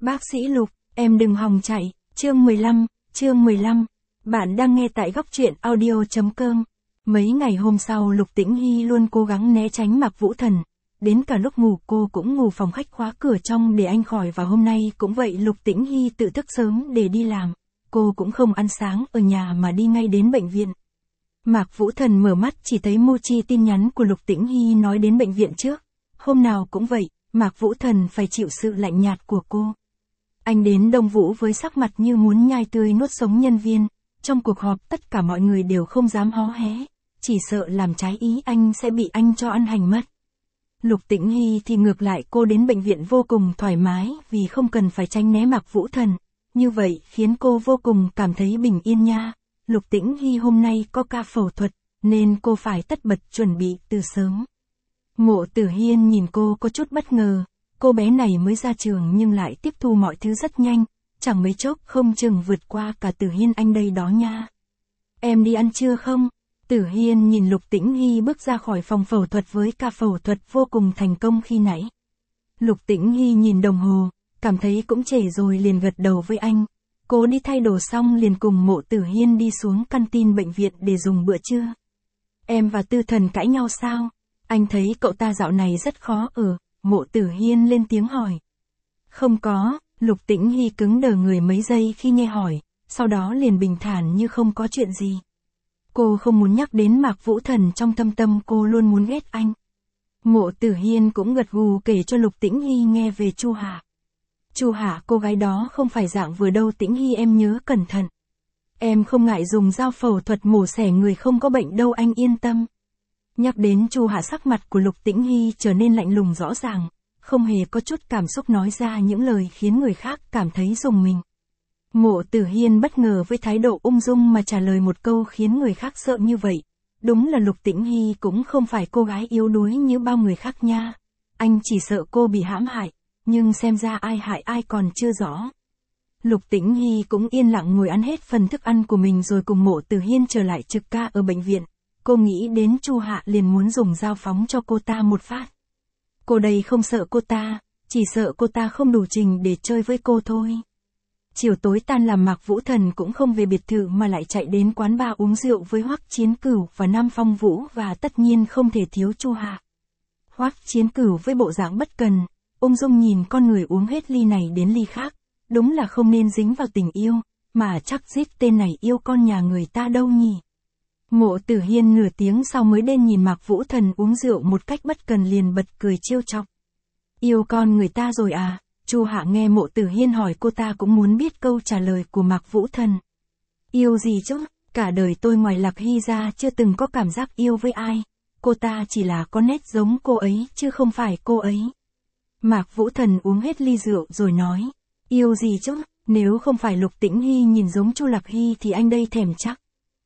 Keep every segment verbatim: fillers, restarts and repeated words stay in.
Bác sĩ Lục, em đừng hòng chạy, chương mười lăm, chương mười lăm. Bạn đang nghe tại góc truyện audio chấm com. Mấy ngày hôm sau Lục Tĩnh Hy luôn cố gắng né tránh Mạc Vũ Thần. Đến cả lúc ngủ cô cũng ngủ phòng khách khóa cửa trong để anh khỏi, và hôm nay cũng vậy. Lục Tĩnh Hy tự thức sớm để đi làm. Cô cũng không ăn sáng ở nhà mà đi ngay đến bệnh viện. Mạc Vũ Thần mở mắt chỉ thấy Mochi tin nhắn của Lục Tĩnh Hy nói đến bệnh viện trước. Hôm nào cũng vậy, Mạc Vũ Thần phải chịu sự lạnh nhạt của cô. Anh đến Đông Vũ với sắc mặt như muốn nhai tươi nuốt sống nhân viên. Trong cuộc họp tất cả mọi người đều không dám hó hé, chỉ sợ làm trái ý anh sẽ bị anh cho ăn hành mất. Lục Tĩnh Hy thì ngược lại, cô đến bệnh viện vô cùng thoải mái vì không cần phải tránh né Mạc Vũ Thần. Như vậy khiến cô vô cùng cảm thấy bình yên nha. Lục Tĩnh Hy hôm nay có ca phẫu thuật, nên cô phải tất bật chuẩn bị từ sớm. Mộ Tử Hiên nhìn cô có chút bất ngờ. Cô bé này mới ra trường nhưng lại tiếp thu mọi thứ rất nhanh, chẳng mấy chốc không chừng vượt qua cả Tử Hiên anh đây đó nha. Em đi ăn trưa không? Tử Hiên nhìn Lục Tĩnh Hy bước ra khỏi phòng phẫu thuật với ca phẫu thuật vô cùng thành công khi nãy. Lục Tĩnh Hy nhìn đồng hồ, cảm thấy cũng trễ rồi liền gật đầu với anh. Cô đi thay đồ xong liền cùng Mộ Tử Hiên đi xuống canteen bệnh viện để dùng bữa trưa. Em và Tư Thần cãi nhau sao? Anh thấy cậu ta dạo này rất khó ở. Mộ Tử Hiên lên tiếng hỏi. Không có, Lục Tĩnh Hy cứng đờ người mấy giây khi nghe hỏi, sau đó liền bình thản như không có chuyện gì. Cô không muốn nhắc đến Mạc Vũ Thần, trong thâm tâm cô luôn muốn ghét anh. Mộ Tử Hiên cũng gật gù kể cho Lục Tĩnh Hy nghe về Chu Hạ. Chu Hạ, cô gái đó không phải dạng vừa đâu Tĩnh Hy, em nhớ cẩn thận. Em không ngại dùng dao phẫu thuật mổ xẻ người không có bệnh đâu, anh yên tâm. Nhắc đến Chu Hạ, sắc mặt của Lục Tĩnh Hy trở nên lạnh lùng rõ ràng, không hề có chút cảm xúc, nói ra những lời khiến người khác cảm thấy rùng mình. Mộ Tử Hiên bất ngờ với thái độ ung dung mà trả lời một câu khiến người khác sợ như vậy. Đúng là Lục Tĩnh Hy cũng không phải cô gái yếu đuối như bao người khác nha. Anh chỉ sợ cô bị hãm hại, nhưng xem ra ai hại ai còn chưa rõ. Lục Tĩnh Hy cũng yên lặng ngồi ăn hết phần thức ăn của mình rồi cùng Mộ Tử Hiên trở lại trực ca ở bệnh viện. Cô nghĩ đến Chu Hạ liền muốn dùng dao phóng cho cô ta một phát. Cô đây không sợ cô ta, chỉ sợ cô ta không đủ trình để chơi với cô thôi. Chiều tối tan làm, Mạc Vũ Thần cũng không về biệt thự mà lại chạy đến quán bar uống rượu với Hoắc Chiến Cửu và Nam Phong Vũ, và tất nhiên không thể thiếu Chu Hạ. Hoắc Chiến Cửu với bộ dạng bất cần, ung dung nhìn con người uống hết ly này đến ly khác, đúng là không nên dính vào tình yêu, mà chắc giết tên này yêu con nhà người ta đâu nhỉ. Mộ Tử Hiên nửa tiếng sau mới đến nhìn Mạc Vũ Thần uống rượu một cách bất cần liền bật cười trêu chọc. Yêu con người ta rồi à? Chu Hạ nghe Mộ Tử Hiên hỏi, cô ta cũng muốn biết câu trả lời của Mạc Vũ Thần. Yêu gì chứ? Cả đời tôi ngoài Lạc Hy ra chưa từng có cảm giác yêu với ai. Cô ta chỉ là có nét giống cô ấy chứ không phải cô ấy. Mạc Vũ Thần uống hết ly rượu rồi nói. Yêu gì chứ? Nếu không phải Lục Tĩnh Hy nhìn giống Chu Lạc Hy thì anh đây thèm chắc.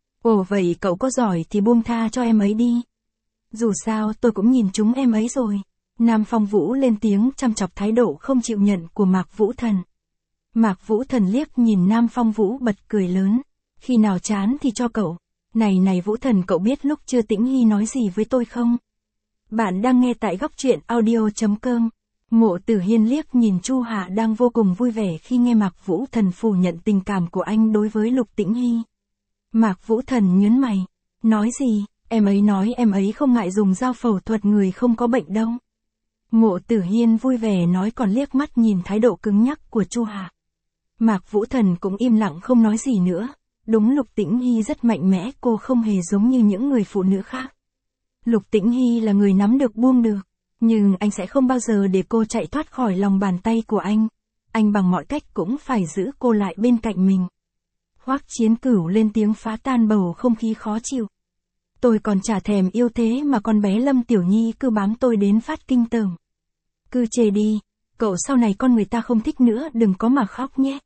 Ồ vậy cậu có giỏi thì buông tha cho em ấy đi. Dù sao tôi cũng nhìn chúng em ấy rồi. Nam Phong Vũ lên tiếng chăm chọc thái độ không chịu nhận của Mạc Vũ Thần. Mạc Vũ Thần liếc nhìn Nam Phong Vũ bật cười lớn. Khi nào chán thì cho cậu. Này này Vũ Thần, cậu biết lúc chưa Tĩnh Hy nói gì với tôi không? Bạn đang nghe tại góc truyện audio chấm com. Mộ Tử Hiên liếc nhìn Chu Hạ đang vô cùng vui vẻ khi nghe Mạc Vũ Thần phủ nhận tình cảm của anh đối với Lục Tĩnh Hy. Mạc Vũ Thần nhớn mày. Nói gì? Em ấy nói em ấy không ngại dùng dao phẫu thuật người không có bệnh đâu. Mộ Tử Hiên vui vẻ nói, còn liếc mắt nhìn thái độ cứng nhắc của Chu Hạ. Mạc Vũ Thần cũng im lặng không nói gì nữa. Đúng, Lục Tĩnh Hy rất mạnh mẽ, cô không hề giống như những người phụ nữ khác. Lục Tĩnh Hy là người nắm được buông được, nhưng anh sẽ không bao giờ để cô chạy thoát khỏi lòng bàn tay của anh. Anh bằng mọi cách cũng phải giữ cô lại bên cạnh mình. Hoắc Chiến Cửu lên tiếng phá tan bầu không khí khó chịu. Tôi còn chả thèm yêu thế mà con bé Lâm Tiểu Nhi cứ bám tôi đến phát kinh tởm. Cứ chê đi, cậu sau này con người ta không thích nữa đừng có mà khóc nhé.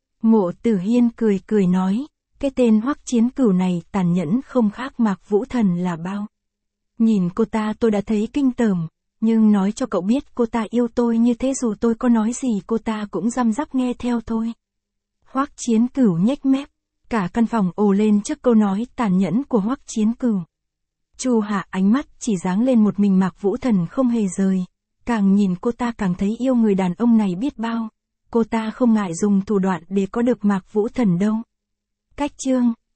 Mộ Tử Hiên cười cười nói, cái tên Hoắc Chiến Cửu này tàn nhẫn không khác Mạc Vũ Thần là bao. Nhìn cô ta tôi đã thấy kinh tởm, nhưng nói cho cậu biết cô ta yêu tôi như thế, dù tôi có nói gì cô ta cũng răm rắp nghe theo thôi. Hoắc Chiến Cửu nhếch mép, cả căn phòng ồ lên trước câu nói tàn nhẫn của Hoắc Chiến Cửu. Chu Hạ ánh mắt chỉ dáng lên một mình Mạc Vũ Thần không hề rời, càng nhìn cô ta càng thấy yêu người đàn ông này biết bao. cô ta không ngại dùng thủ đoạn để có được Mạc Vũ Thần đâu. Cách chương